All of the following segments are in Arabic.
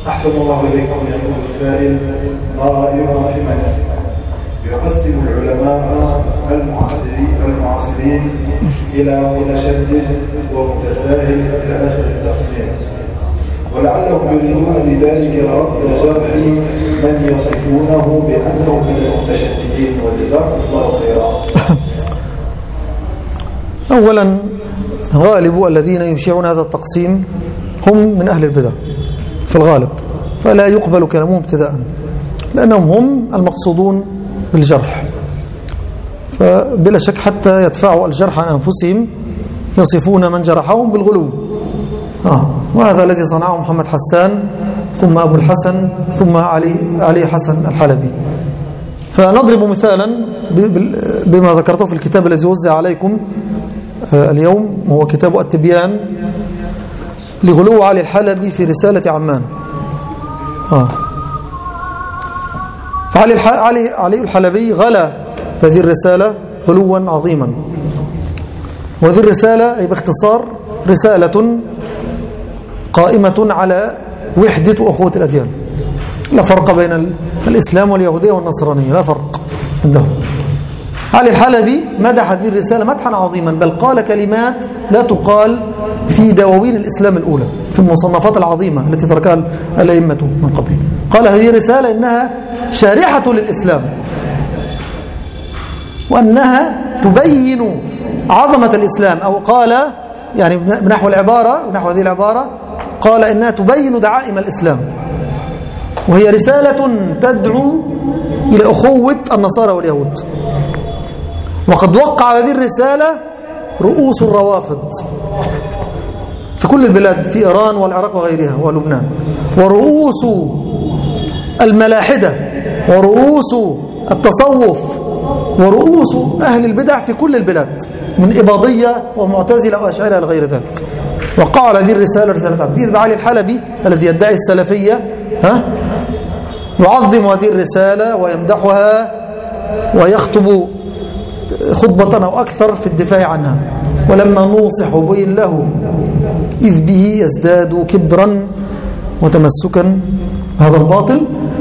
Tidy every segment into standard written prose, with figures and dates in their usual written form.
أحسن الله إليكم. يقول السائل: ما رأيكم في من يقسم العلماء المعاصرين إلى متشدد ومتساهل إلى آخر التقسيم، ولعلهم يريدون بذلك رد جرح من يصفونه بأنهم من المتشددين، وجزاكم الله خيرا. أولا، غالب الذين يشيعون هذا التقسيم هم من أهل البدع في الغالب، فلا يقبل كلامهم ابتداء، لأنهم هم المقصودون بالجرح، فبلا شك حتى يدفعوا الجرح عن أنفسهم يصفون من جرحهم بالغلو. وهذا الذي صنعه محمد حسان، ثم أبو الحسن، ثم علي حسن الحلبي. فنضرب مثالا بما ذكرته في الكتاب الذي وزع عليكم اليوم، وهو كتاب التبيان لغلو علي الحلبي في رسالة عمان. فعلي الحلبي غلا في هذه الرسالة غلوا عظيما، وهذه الرسالة باختصار رسالة قائمة على وحدة وأخوة الأديان، لا فرق بين الإسلام واليهودية والنصرانية، لا فرق عندهم. علي الحلبي مدح هذه الرسالة مدحا عظيما، بل قال كلمات لا تقال في دواوين الإسلام الأولى، في المصنفات العظيمة التي تركها الأئمة من قبل. قال هذه الرسالة إنها شارحة للإسلام، وأنها تبين عظمة الإسلام، أو قال يعني بنحو هذه العبارة قال إنها تبين دعائم الإسلام، وهي رسالة تدعو إلى أخوة النصارى واليهود. وقد وقع هذه الرسالة رؤوس الروافض في كل البلاد، في إيران والعراق وغيرها ولبنان، ورؤوس الملاحدة، ورؤوس التصوف، ورؤوس أهل البدع في كل البلاد، من إباضية ومعتزلة وأشاعرة لغير ذلك. وقعوا على هذه الرسالة رسالة عبد علي الحلبي الذي يدعي السلفية يعظم هذه الرسالة ويمدحها ويخطب خطبة أو أكثر في الدفاع عنها. ولما نوصح وبين له إذ به يزداد كبرا وتمسكا هذا الباطل،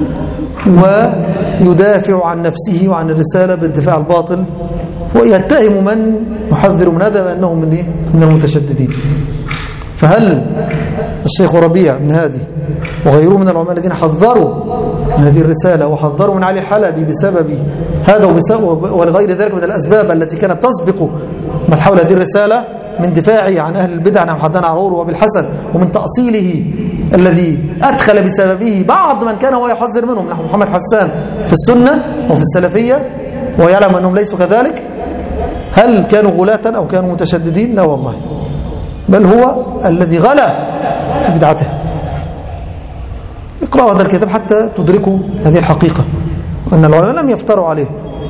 ويدافع عن نفسه وعن الرسالة بالدفاع الباطل، ويتهم من يحذر من هذا بأنه من المتشددين. فهل الشيخ ربيع بن هادي وغيره من العلماء الذين حذروا من هذه الرسالة وحذروا من علي الحلبي بسبب هذا ولغير ذلك من الأسباب التي كانت تسبق ما حول هذه الرسالة من دفاعه عن أهل البدع نحو حدان عرور وأبي الحسن، ومن تأصيله الذي أدخل بسببه بعض من كان هو يحذر منهم نحو محمد حسان في السنة وفي السلفية ويعلم أنهم ليسوا كذلك؟ هل كانوا غلاة أو كانوا متشددين؟ لا والله، بل هو الذي غلا في بدعته. اقرأوا هذا الكتاب حتى تدركوا هذه الحقيقة، أن العلماء لم يفتروا عليه.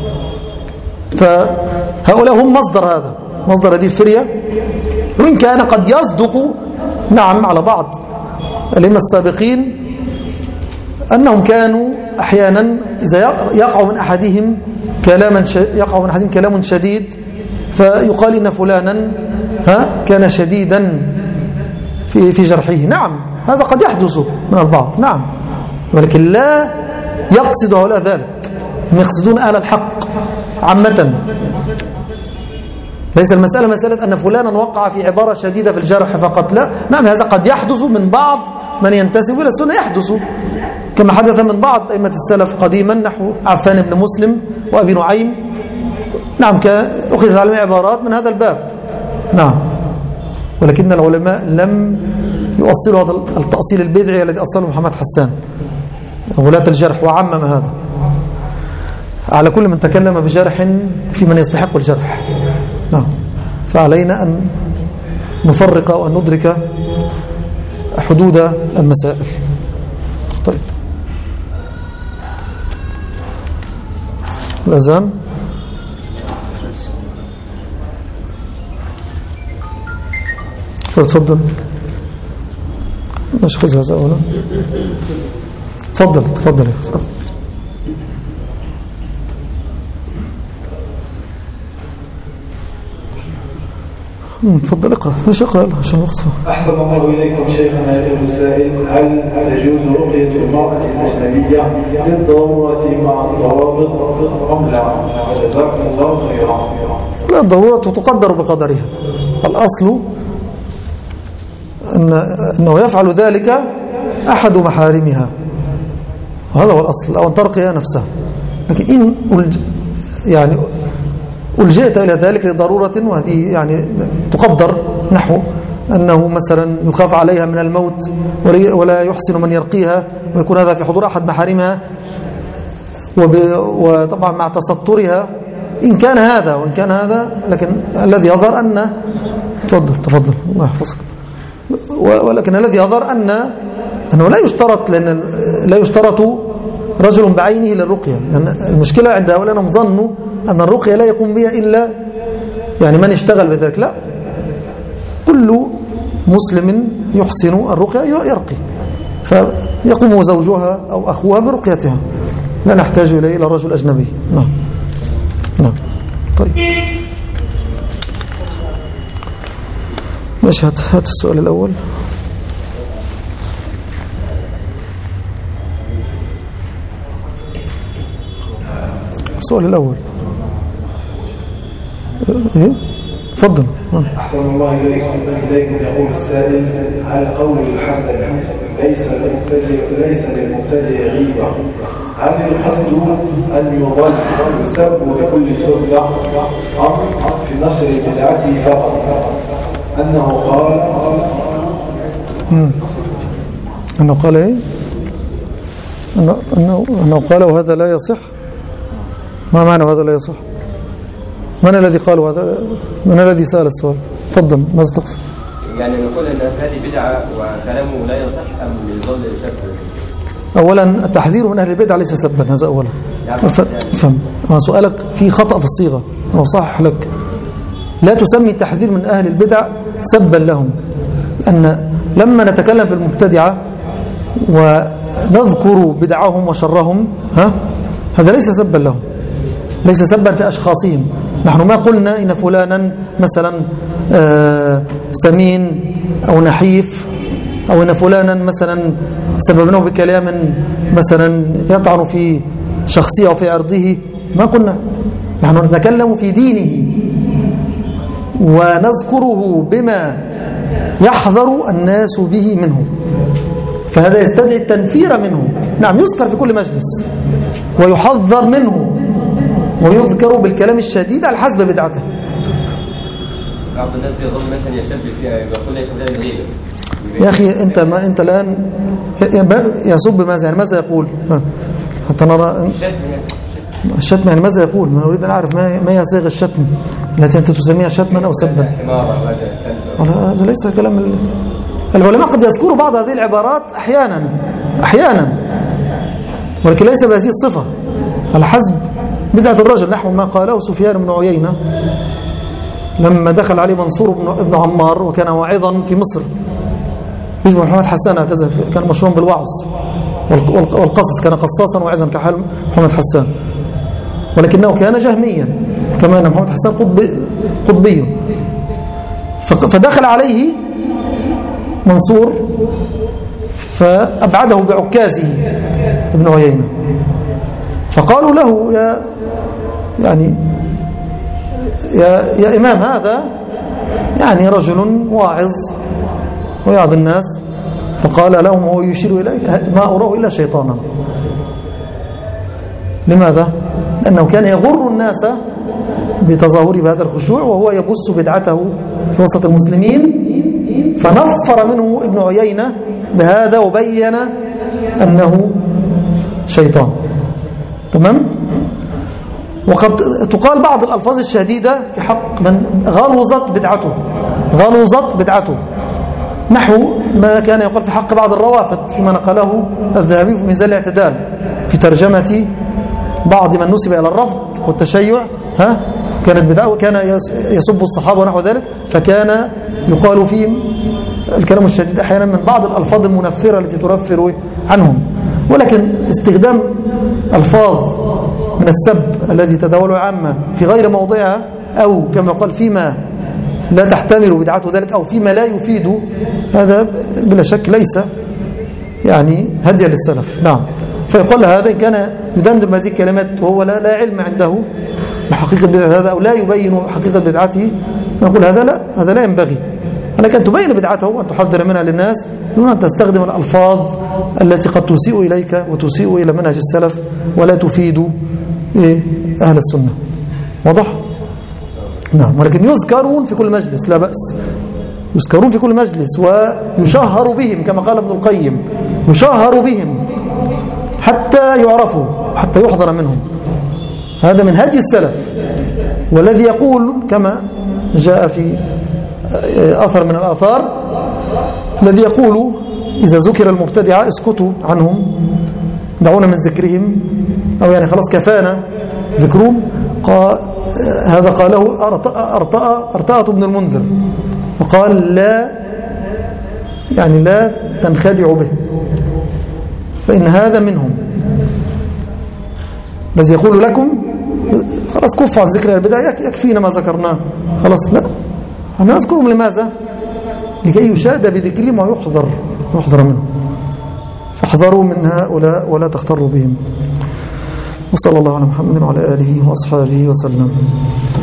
فهؤلاء هم مصدر هذه الفرية، وإن كان قد يصدق نعم على بعض الأئمة السابقين أنهم كانوا أحيانا إذا يقع من أحدهم كلام شديد فيقال إن فلانا كان شديدا في جرحه. نعم، هذا قد يحدث من البعض، نعم، ولكن لا يقصد هؤلاء ذلك، هم يقصدون أهل الحق عامة. ليس المسألة مسألة أن فلانا وقع في عبارة شديدة في الجرح فقط، لا، نعم، هذا قد يحدث من بعض من ينتسب إلى السنة، يحدث كما حدث من بعض أئمة السلف قديما نحو عفان بن مسلم وأبي نعيم. نعم، أخذت على عبارات من هذا الباب، نعم، ولكن العلماء لم يؤصلوا هذا التأصيل البدعي الذي أصله محمد حسان غلاة الجرح، وعمم هذا على كل من تكلم بجرح في من يستحق الجرح. نعم، فعلينا أن نفرق وأن ندرك حدود المسائل. طيب، الأذان. تفضل، مش خذ هذا أولا. تفضل يا أخي. تفضل اقرأ، مش اقرأ عشان نقصر. أحسن الله إليكم شيخنا يقول السائل: هل تجوز رقية المرأة الأجنبية للضرورة مع الضوابط أم لا؟ جزاكم الله خيرا. لا، الضرورة تقدر بقدرها. الأصل أنه يفعل ذلك أحد محارمها، هذا هو الأصل، أو أن ترقي نفسها. لكن إن يعني ألجئت إلى ذلك لضرورة، وهذه يعني تقدر، نحو أنه مثلا يخاف عليها من الموت ولا يحسن من يرقيها، ويكون هذا في حضور أحد محارمها، وطبعا مع تسترها، إن كان هذا وإن كان هذا. لكن الذي يظهر أن تفضل الله يحفظك. ولكن الذي يظهر أنه لا يشترط، لأن لا يشترط رجل بعينه للرقية، لأن المشكلة عند هؤلاء أنهم ظنوا أن الرقية لا يقوم بها إلا يعني من اشتغل بذلك. لا، كل مسلم يحسن الرقية يرقي، فيقوم زوجها أو أخوها برقيتها، لا نحتاج إلى رجل أجنبي. نعم. طيب ماشي، هات السؤال الأول. السؤال الأول إيه؟ تفضل. أحسن الله إليكم يقول السائل: هل قول الحسن ليس للمبتدئ غيبة، هل القصد أن يضل يسب بكل سبة أم في نشر بدعته فقط؟ أنه قال إيه؟ أنه قال وهذا لا يصح. ما معنى هذا لا يصح؟ من الذي قال هذا؟ من الذي سأل السؤال؟ تفضل، ماذا تقصد؟ يعني نقول أن هذه بدعة وكلامه لا يصح أم يظل يسب؟ أولا التحذير من أهل البدع ليس سبا، هذا أولا. افهم سؤالك في خطأ في الصيغة، أنا أصحح لك. لا تسمي التحذير من أهل البدع سبا لهم، لأن لما نتكلم في المبتدعة ونذكر بدعهم وشرهم هذا ليس سبا لهم، ليس سبا في أشخاصهم. نحن ما قلنا إن فلانا مثلا سمين أو نحيف، أو إن فلانا مثلا سببناه بكلام مثلا يطعن في شخصية أو في عرضه، ما قلنا. نحن نتكلم في دينه ونذكره بما يحذر الناس به منه، فهذا يستدعي التنفير منه. نعم، يذكر في كل مجلس ويحذر منه ويذكر بالكلام الشديد على حسب بدعته. بعض الناس بيظن مثلا يسب فيها، يقول ليس هذا الغيبة. يا أخي أنت الآن يسب ماذا؟ يعني ماذا يقول؟ حتى نرى الشتم، يعني ماذا يقول؟ أنا أريد أن أعرف ما هي صيغ الشتم التي أنت تسميها شتما أو سبا. هذا ليس كلام العلماء. قد يذكروا بعض هذه العبارات أحيانا، ولكن ليس بهذه الصفة، على حسب بدعة الرجل، نحو ما قاله سفيان بن عيينة لما دخل عليه منصور بن عمار، وكان واعظا في مصر، يشبه محمد حسان هكذا، كان مشهور بالوعظ والقصص، كان قصاصا واعظا كحال محمد حسان، ولكنه كان جهميا كما أن محمد حسان قطبي. فدخل عليه منصور فأبعده بعكازه ابن عيينة، فقالوا له يا إمام، هذا يعني رجل واعظ ويعظ الناس. فقال لهم وهو يشير إليك: ما أراه إلا شيطانا. لماذا؟ لأنه كان يغر الناس بتظاهره بهذا الخشوع، وهو يبث بدعته في وسط المسلمين، فنفر منه ابن عيينة بهذا وبين أنه شيطان. تمام؟ وقد تقال بعض الألفاظ الشديدة في حق من غلظت بدعته، نحو ما كان يقال في حق بعض الروافض فيما نقله الذهبي في ميزان الاعتدال في ترجمة بعض من نسب إلى الرفض والتشيع. كانت بدعة، كان يسب الصحابة ونحو ذلك، فكان يقال فيهم الكلام الشديد أحيانا من بعض الألفاظ المنفرة التي تنفر عنهم. ولكن استخدام ألفاظ من السب الذي تداوله عامة في غير موضعها، أو كما قال فيما لا تحتمل بدعته ذلك أو فيما لا يفيد، هذا بلا شك ليس يعني هديا للسلف. نعم. فيقول هذا إن كان يدندن هذه الكلمات وهو لا علم عنده بحقيقة بدعة هذا أو لا يبين حقيقة بدعته، فنقول هذا لا ينبغي. لك أن تبين بدعته وأن تحذر منها للناس دون أن تستخدم الألفاظ التي قد تسيء إليك وتسيء إلى منهج السلف ولا تفيد أهل السنة. واضح؟ نعم. ولكن يذكرون في كل مجلس لا بأس، يذكرون في كل مجلس ويشهر بهم كما قال ابن القيم، يشهر بهم حتى يعرفوا حتى يحضر منهم. هذا من هدي السلف. والذي يقول كما جاء في أثر من الآثار الذي يقول إذا ذكر المبتدعة اسكتوا عنهم دعونا من ذكرهم، أو يعني خلاص كفانا ذكرهم، هذا قاله أرطأة ابن المنذر، وقال لا تنخدعوا به فإن هذا منهم. الذي يقول لكم خلاص كفوا عن ذكر البدع يكفينا ما ذكرناه خلاص، لا أنا أذكرهم لماذا؟ لكي يشاد بذكرهم ويحذر منهم. فاحذروا من هؤلاء ولا تغتروا بهم. وصلى الله على محمد وعلى آله وأصحابه وسلم.